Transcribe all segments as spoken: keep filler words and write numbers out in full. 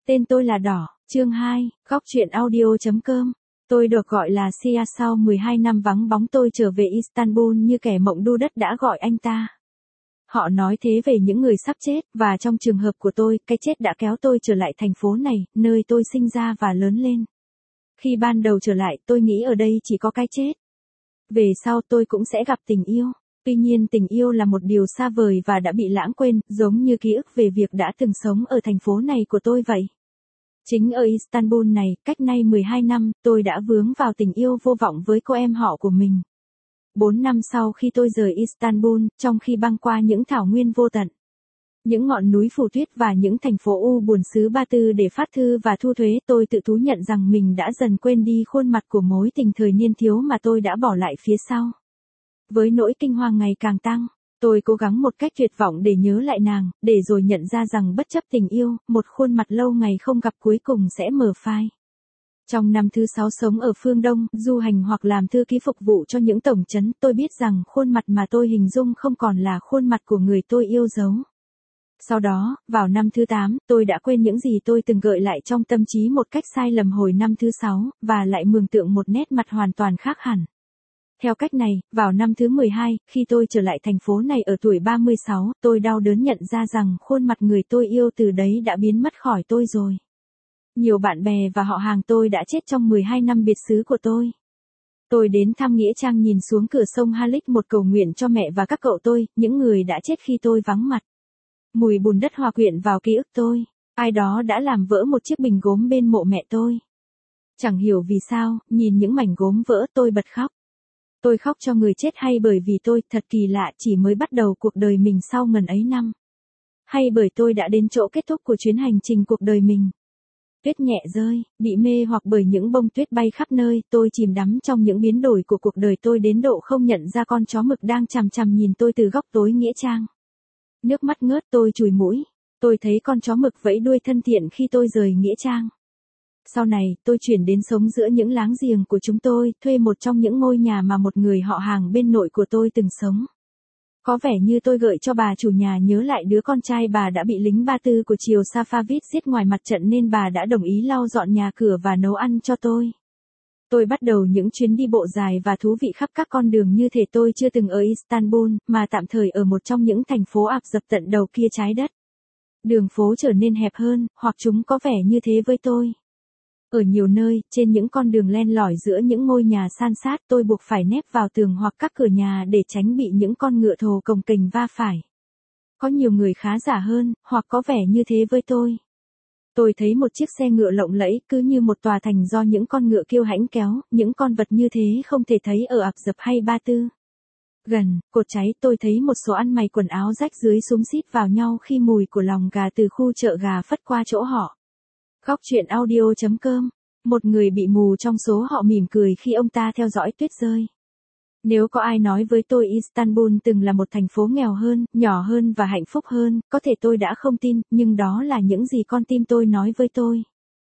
Tên tôi là Đỏ, chương hai, góc truyện audio.com. Tôi được gọi là Sia sau mười hai năm vắng bóng tôi trở về Istanbul như kẻ mộng đu đất đã gọi anh ta. Họ nói thế về những người sắp chết, và trong trường hợp của tôi, cái chết đã kéo tôi trở lại thành phố này, nơi tôi sinh ra và lớn lên. Khi ban đầu trở lại, tôi nghĩ ở đây chỉ có cái chết. Về sau tôi cũng sẽ gặp tình yêu. Tuy nhiên tình yêu là một điều xa vời và đã bị lãng quên, giống như ký ức về việc đã từng sống ở thành phố này của tôi vậy. Chính ở Istanbul này, cách nay mười hai năm, tôi đã vướng vào tình yêu vô vọng với cô em họ của mình. Bốn năm sau khi tôi rời Istanbul, trong khi băng qua những thảo nguyên vô tận, những ngọn núi phủ tuyết và những thành phố u buồn xứ Ba Tư để phát thư và thu thuế, tôi tự thú nhận rằng mình đã dần quên đi khuôn mặt của mối tình thời niên thiếu mà tôi đã bỏ lại phía sau. Với nỗi kinh hoàng ngày càng tăng, tôi cố gắng một cách tuyệt vọng để nhớ lại nàng, để rồi nhận ra rằng bất chấp tình yêu, một khuôn mặt lâu ngày không gặp cuối cùng sẽ mờ phai. Trong năm thứ sáu sống ở phương Đông, du hành hoặc làm thư ký phục vụ cho những tổng trấn, tôi biết rằng khuôn mặt mà tôi hình dung không còn là khuôn mặt của người tôi yêu dấu. Sau đó, vào năm thứ tám, tôi đã quên những gì tôi từng gợi lại trong tâm trí một cách sai lầm hồi năm thứ sáu, và lại mường tượng một nét mặt hoàn toàn khác hẳn. Theo cách này, vào năm thứ mười hai, khi tôi trở lại thành phố này ở tuổi ba mươi sáu, tôi đau đớn nhận ra rằng khuôn mặt người tôi yêu từ đấy đã biến mất khỏi tôi rồi. Nhiều bạn bè và họ hàng tôi đã chết trong mười hai năm biệt xứ của tôi. Tôi đến thăm nghĩa trang nhìn xuống cửa sông Halik một cầu nguyện cho mẹ và các cậu tôi, những người đã chết khi tôi vắng mặt. Mùi bùn đất hòa quyện vào ký ức tôi. Ai đó đã làm vỡ một chiếc bình gốm bên mộ mẹ tôi. Chẳng hiểu vì sao, nhìn những mảnh gốm vỡ tôi bật khóc. Tôi khóc cho người chết hay bởi vì tôi, thật kỳ lạ, chỉ mới bắt đầu cuộc đời mình sau ngần ấy năm. Hay bởi tôi đã đến chỗ kết thúc của chuyến hành trình cuộc đời mình. Tuyết nhẹ rơi, bị mê hoặc bởi những bông tuyết bay khắp nơi, tôi chìm đắm trong những biến đổi của cuộc đời tôi đến độ không nhận ra con chó mực đang chằm chằm nhìn tôi từ góc tối nghĩa trang. Nước mắt ngớt tôi chùi mũi. Tôi thấy con chó mực vẫy đuôi thân thiện khi tôi rời nghĩa trang. Sau này, tôi chuyển đến sống giữa những láng giềng của chúng tôi, thuê một trong những ngôi nhà mà một người họ hàng bên nội của tôi từng sống. Có vẻ như tôi gợi cho bà chủ nhà nhớ lại đứa con trai bà đã bị lính Ba Tư của triều Safavid giết ngoài mặt trận nên bà đã đồng ý lau dọn nhà cửa và nấu ăn cho tôi. Tôi bắt đầu những chuyến đi bộ dài và thú vị khắp các con đường như thể tôi chưa từng ở Istanbul, mà tạm thời ở một trong những thành phố áp dập tận đầu kia trái đất. Đường phố trở nên hẹp hơn, hoặc chúng có vẻ như thế với tôi. Ở nhiều nơi, trên những con đường len lỏi giữa những ngôi nhà san sát, tôi buộc phải nép vào tường hoặc các cửa nhà để tránh bị những con ngựa thồ cồng kềnh va phải. Có nhiều người khá giả hơn, hoặc có vẻ như thế với tôi. Tôi thấy một chiếc xe ngựa lộng lẫy, cứ như một tòa thành do những con ngựa kiêu hãnh kéo, những con vật như thế không thể thấy ở Áp Dập hay Ba Tư. Gần, cột cháy, tôi thấy một số ăn mày quần áo rách rưới xúm xít vào nhau khi mùi của lòng gà từ khu chợ gà phất qua chỗ họ. Góc truyện audio.com. Một người bị mù trong số họ mỉm cười khi ông ta theo dõi tuyết rơi. Nếu có ai nói với tôi Istanbul từng là một thành phố nghèo hơn, nhỏ hơn và hạnh phúc hơn, có thể tôi đã không tin, nhưng đó là những gì con tim tôi nói với tôi.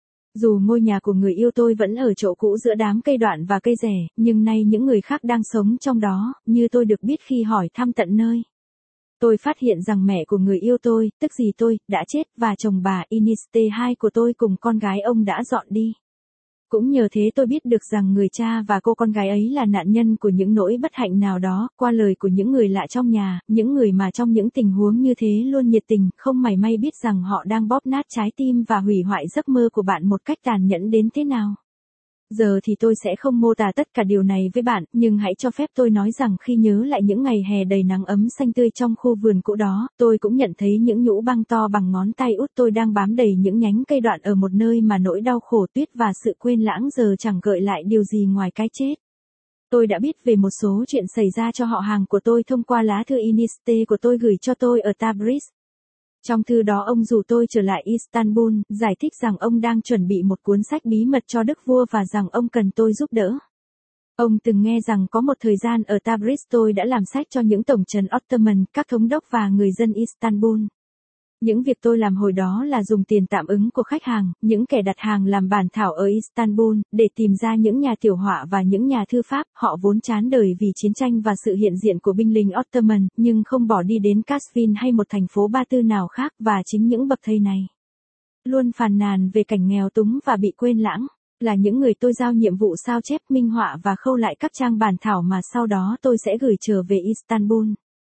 Dù ngôi nhà của người yêu tôi vẫn ở chỗ cũ giữa đám cây đoạn và cây rẻ, nhưng nay những người khác đang sống trong đó, như tôi được biết khi hỏi thăm tận nơi. Tôi phát hiện rằng mẹ của người yêu tôi, tức dì tôi, đã chết và chồng bà Iniste hai của tôi cùng con gái ông đã dọn đi. Cũng nhờ thế tôi biết được rằng người cha và cô con gái ấy là nạn nhân của những nỗi bất hạnh nào đó, qua lời của những người lạ trong nhà, những người mà trong những tình huống như thế luôn nhiệt tình, không mảy may biết rằng họ đang bóp nát trái tim và hủy hoại giấc mơ của bạn một cách tàn nhẫn đến thế nào. Giờ thì tôi sẽ không mô tả tất cả điều này với bạn, nhưng hãy cho phép tôi nói rằng khi nhớ lại những ngày hè đầy nắng ấm xanh tươi trong khu vườn cũ đó, tôi cũng nhận thấy những nhũ băng to bằng ngón tay út tôi đang bám đầy những nhánh cây đoạn ở một nơi mà nỗi đau khổ tuyết và sự quên lãng giờ chẳng gợi lại điều gì ngoài cái chết. Tôi đã biết về một số chuyện xảy ra cho họ hàng của tôi thông qua lá thư Iniste của tôi gửi cho tôi ở Tabriz. Trong thư đó ông rủ tôi trở lại Istanbul, giải thích rằng ông đang chuẩn bị một cuốn sách bí mật cho đức vua và rằng ông cần tôi giúp đỡ. Ông từng nghe rằng có một thời gian ở Tabriz tôi đã làm sách cho những tổng trấn Ottoman, các thống đốc và người dân Istanbul. Những việc tôi làm hồi đó là dùng tiền tạm ứng của khách hàng, những kẻ đặt hàng làm bản thảo ở Istanbul, để tìm ra những nhà tiểu họa và những nhà thư pháp, họ vốn chán đời vì chiến tranh và sự hiện diện của binh lính Ottoman, nhưng không bỏ đi đến Kazvin hay một thành phố Ba Tư nào khác, và chính những bậc thầy này luôn phàn nàn về cảnh nghèo túng và bị quên lãng, là những người tôi giao nhiệm vụ sao chép, minh họa và khâu lại các trang bản thảo mà sau đó tôi sẽ gửi trở về Istanbul.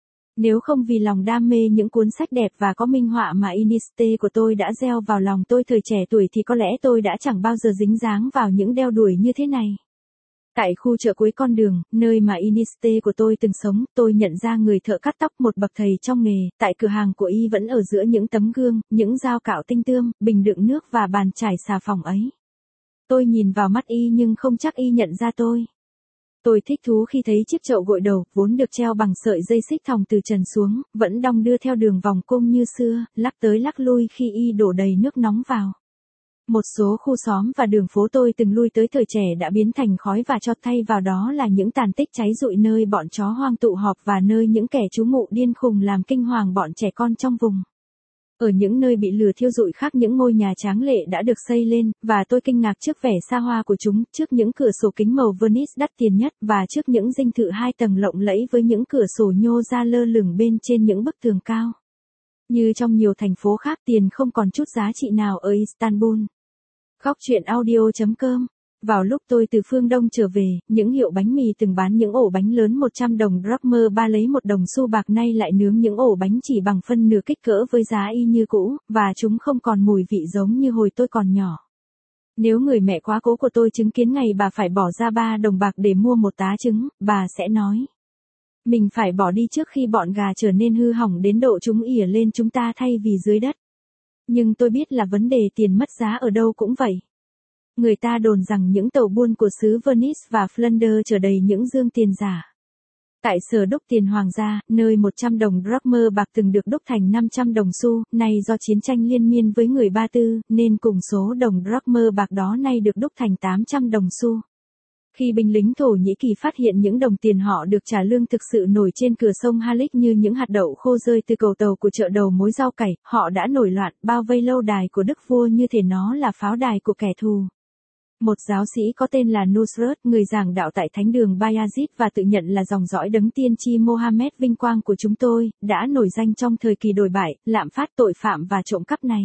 Nếu không vì lòng đam mê những cuốn sách đẹp và có minh họa mà Iniste của tôi đã gieo vào lòng tôi thời trẻ tuổi thì có lẽ tôi đã chẳng bao giờ dính dáng vào những đeo đuổi như thế này. Tại khu chợ cuối con đường, nơi mà Iniste của tôi từng sống, tôi nhận ra người thợ cắt tóc, một bậc thầy trong nghề. Tại cửa hàng của y vẫn ở giữa những tấm gương, những dao cạo tinh tươm, bình đựng nước và bàn chải xà phòng ấy. Tôi nhìn vào mắt y nhưng không chắc y nhận ra tôi. Tôi thích thú khi thấy chiếc chậu gội đầu, vốn được treo bằng sợi dây xích thòng từ trần xuống, vẫn đong đưa theo đường vòng cung như xưa, lắc tới lắc lui khi y đổ đầy nước nóng vào. Một số khu xóm và đường phố tôi từng lui tới thời trẻ đã biến thành khói và cho thay vào đó là những tàn tích cháy rụi nơi bọn chó hoang tụ họp và nơi những kẻ trú ngụ điên khùng làm kinh hoàng bọn trẻ con trong vùng. Ở những nơi bị lửa thiêu rụi khác, những ngôi nhà tráng lệ đã được xây lên, và tôi kinh ngạc trước vẻ xa hoa của chúng, trước những cửa sổ kính màu vernice đắt tiền nhất, và trước những dinh thự hai tầng lộng lẫy với những cửa sổ nhô ra lơ lửng bên trên những bức tường cao. Như trong nhiều thành phố khác, tiền không còn chút giá trị nào ở Istanbul. Góc truyện audio chấm com. Vào lúc tôi từ phương Đông trở về, những hiệu bánh mì từng bán những ổ bánh lớn một trăm đồng drachma ba lấy một đồng xu bạc nay lại nướng những ổ bánh chỉ bằng phân nửa kích cỡ với giá y như cũ, và chúng không còn mùi vị giống như hồi tôi còn nhỏ. Nếu người mẹ quá cố của tôi chứng kiến ngày bà phải bỏ ra ba đồng bạc để mua một tá trứng, bà sẽ nói: mình phải bỏ đi trước khi bọn gà trở nên hư hỏng đến độ chúng ỉa lên chúng ta thay vì dưới đất. Nhưng tôi biết là vấn đề tiền mất giá ở đâu cũng vậy. Người ta đồn rằng những tàu buôn của xứ Venice và Flanders chở đầy những dương tiền giả. Tại sở đúc tiền hoàng gia, nơi một trăm đồng drachma bạc từng được đúc thành năm trăm đồng xu, nay do chiến tranh liên miên với người Ba Tư, nên cùng số đồng drachma bạc đó nay được đúc thành tám trăm đồng xu. Khi binh lính Thổ Nhĩ Kỳ phát hiện những đồng tiền họ được trả lương thực sự nổi trên cửa sông Halik như những hạt đậu khô rơi từ cầu tàu của chợ đầu mối rau cải, họ đã nổi loạn, bao vây lâu đài của đức vua như thể nó là pháo đài của kẻ thù. Một giáo sĩ có tên là Nusrat, người giảng đạo tại thánh đường Bayazid và tự nhận là dòng dõi đấng tiên tri Mohammed vinh quang của chúng tôi, đã nổi danh trong thời kỳ đồi bại, lạm phát, tội phạm và trộm cắp này.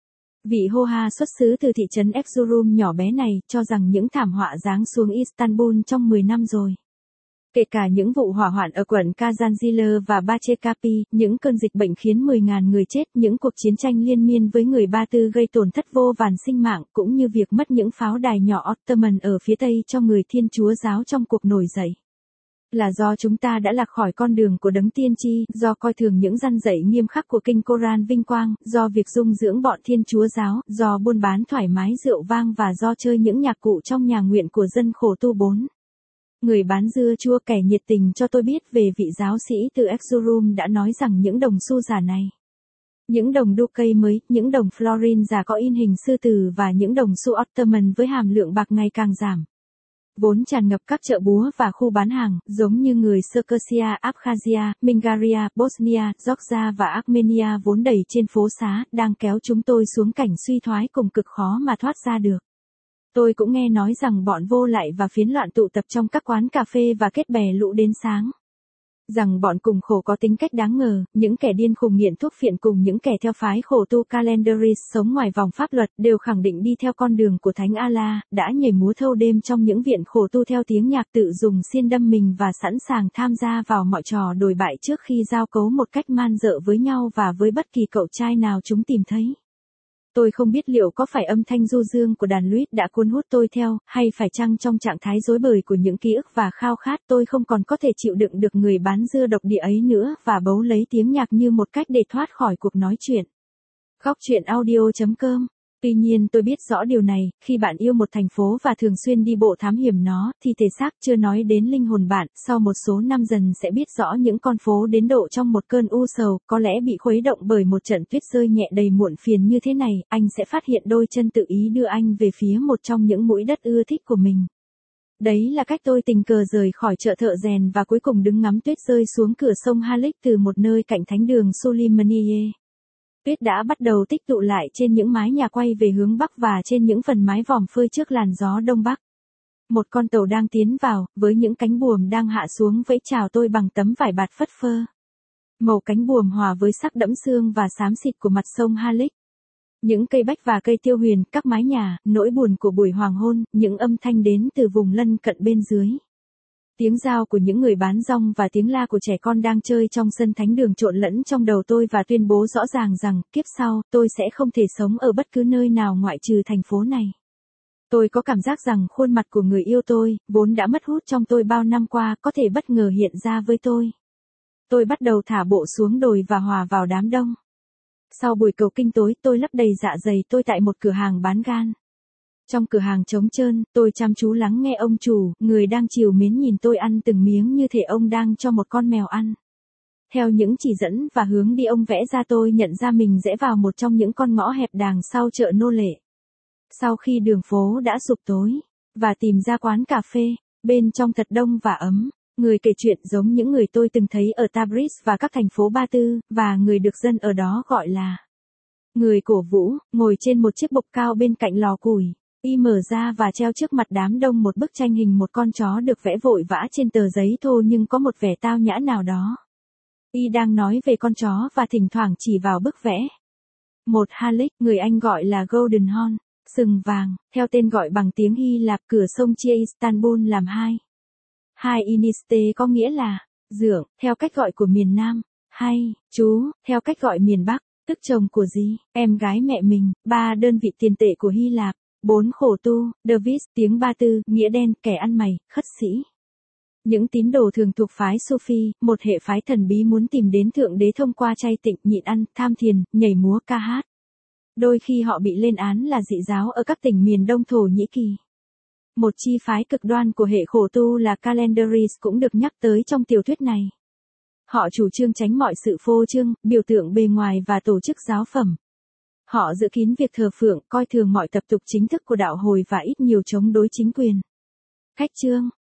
Vị Hoha xuất xứ từ thị trấn Erzurum nhỏ bé này, cho rằng những thảm họa giáng xuống Istanbul trong mười năm rồi. Kể cả những vụ hỏa hoạn ở quận Kazanjile và Bahçeköy, những cơn dịch bệnh khiến mười nghìn người chết, những cuộc chiến tranh liên miên với người Ba Tư gây tổn thất vô vàn sinh mạng, cũng như việc mất những pháo đài nhỏ Ottoman ở phía Tây cho người Thiên Chúa giáo trong cuộc nổi dậy. Là do chúng ta đã lạc khỏi con đường của đấng tiên tri, do coi thường những răn dạy nghiêm khắc của kinh Koran vinh quang, do việc dung dưỡng bọn Thiên Chúa giáo, do buôn bán thoải mái rượu vang và do chơi những nhạc cụ trong nhà nguyện của dân khổ tu bốn. Người bán dưa chua kẻ nhiệt tình cho tôi biết về vị giáo sĩ từ Erzurum đã nói rằng những đồng xu giả này, những đồng đô cây mới, những đồng florin giả có in hình sư tử và những đồng xu Ottoman với hàm lượng bạc ngày càng giảm, vốn tràn ngập các chợ búa và khu bán hàng, giống như người Circassia, Abkhazia, Mingaria, Bosnia, Georgia và Armenia vốn đầy trên phố xá, đang kéo chúng tôi xuống cảnh suy thoái cùng cực khó mà thoát ra được. Tôi cũng nghe nói rằng bọn vô lại và phiến loạn tụ tập trong các quán cà phê và kết bè lũ đến sáng. Rằng bọn cùng khổ có tính cách đáng ngờ, những kẻ điên khùng nghiện thuốc phiện cùng những kẻ theo phái khổ tu Calendaris sống ngoài vòng pháp luật đều khẳng định đi theo con đường của Thánh Allah, đã nhảy múa thâu đêm trong những viện khổ tu theo tiếng nhạc, tự dùng xiên đâm mình và sẵn sàng tham gia vào mọi trò đồi bại trước khi giao cấu một cách man dợ với nhau và với bất kỳ cậu trai nào chúng tìm thấy. Tôi không biết liệu có phải âm thanh du dương của đàn lute đã cuốn hút tôi theo, hay phải chăng trong trạng thái rối bời của những ký ức và khao khát tôi không còn có thể chịu đựng được người bán dưa độc địa ấy nữa và bấu lấy tiếng nhạc như một cách để thoát khỏi cuộc nói chuyện. Góc truyện audio chấm com. Tuy nhiên tôi biết rõ điều này, khi bạn yêu một thành phố và thường xuyên đi bộ thám hiểm nó, thì thể xác chưa nói đến linh hồn bạn, sau một số năm dần sẽ biết rõ những con phố đến độ trong một cơn u sầu, có lẽ bị khuấy động bởi một trận tuyết rơi nhẹ đầy muộn phiền như thế này, anh sẽ phát hiện đôi chân tự ý đưa anh về phía một trong những mũi đất ưa thích của mình. Đấy là cách tôi tình cờ rời khỏi chợ thợ rèn và cuối cùng đứng ngắm tuyết rơi xuống cửa sông Halik từ một nơi cạnh thánh đường Suleymaniye. Tuyết đã bắt đầu tích tụ lại trên những mái nhà quay về hướng bắc và trên những phần mái vòm phơi trước làn gió đông bắc. Một con tàu đang tiến vào, với những cánh buồm đang hạ xuống vẫy chào tôi bằng tấm vải bạt phất phơ. Màu cánh buồm hòa với sắc đẫm sương và xám xịt của mặt sông Halik. Những cây bách và cây tiêu huyền, các mái nhà, nỗi buồn của buổi hoàng hôn, những âm thanh đến từ vùng lân cận bên dưới. Tiếng giao của những người bán rong và tiếng la của trẻ con đang chơi trong sân thánh đường trộn lẫn trong đầu tôi và tuyên bố rõ ràng rằng, kiếp sau, tôi sẽ không thể sống ở bất cứ nơi nào ngoại trừ thành phố này. Tôi có cảm giác rằng khuôn mặt của người yêu tôi, vốn đã mất hút trong tôi bao năm qua, có thể bất ngờ hiện ra với tôi. Tôi bắt đầu thả bộ xuống đồi và hòa vào đám đông. Sau buổi cầu kinh tối, tôi lấp đầy dạ dày tôi tại một cửa hàng bán gan. Trong cửa hàng trống trơn, tôi chăm chú lắng nghe ông chủ, người đang trìu mến nhìn tôi ăn từng miếng như thể ông đang cho một con mèo ăn. Theo những chỉ dẫn và hướng đi ông vẽ ra, tôi nhận ra mình rẽ vào một trong những con ngõ hẹp đằng sau chợ nô lệ. Sau khi đường phố đã sụp tối, và tìm ra quán cà phê, bên trong thật đông và ấm, người kể chuyện giống những người tôi từng thấy ở Tabriz và các thành phố Ba Tư, và người được dân ở đó gọi là người cổ vũ, ngồi trên một chiếc bục cao bên cạnh lò củi. Y mở ra và treo trước mặt đám đông một bức tranh hình một con chó được vẽ vội vã trên tờ giấy thô nhưng có một vẻ tao nhã nào đó. Y đang nói về con chó và thỉnh thoảng chỉ vào bức vẽ. Một Halik, người Anh gọi là Golden Horn, sừng vàng, theo tên gọi bằng tiếng Hy Lạp, cửa sông chia Istanbul làm hai. Hai Iniste có nghĩa là dượng, theo cách gọi của miền Nam, hay chú, theo cách gọi miền Bắc, tức chồng của dì, em gái mẹ mình, ba đơn vị tiền tệ của Hy Lạp. Bốn khổ tu, Davis, tiếng Ba Tư, nghĩa đen, kẻ ăn mày, khất sĩ. Những tín đồ thường thuộc phái Sufi, một hệ phái thần bí muốn tìm đến Thượng Đế thông qua chay tịnh, nhịn ăn, tham thiền, nhảy múa, ca hát. Đôi khi họ bị lên án là dị giáo ở các tỉnh miền đông Thổ Nhĩ Kỳ. Một chi phái cực đoan của hệ khổ tu là Calendaris cũng được nhắc tới trong tiểu thuyết này. Họ chủ trương tránh mọi sự phô trương, biểu tượng bề ngoài và tổ chức giáo phẩm. Họ giữ kín việc thờ phượng, coi thường mọi tập tục chính thức của đạo hồi và ít nhiều chống đối chính quyền. Khách chương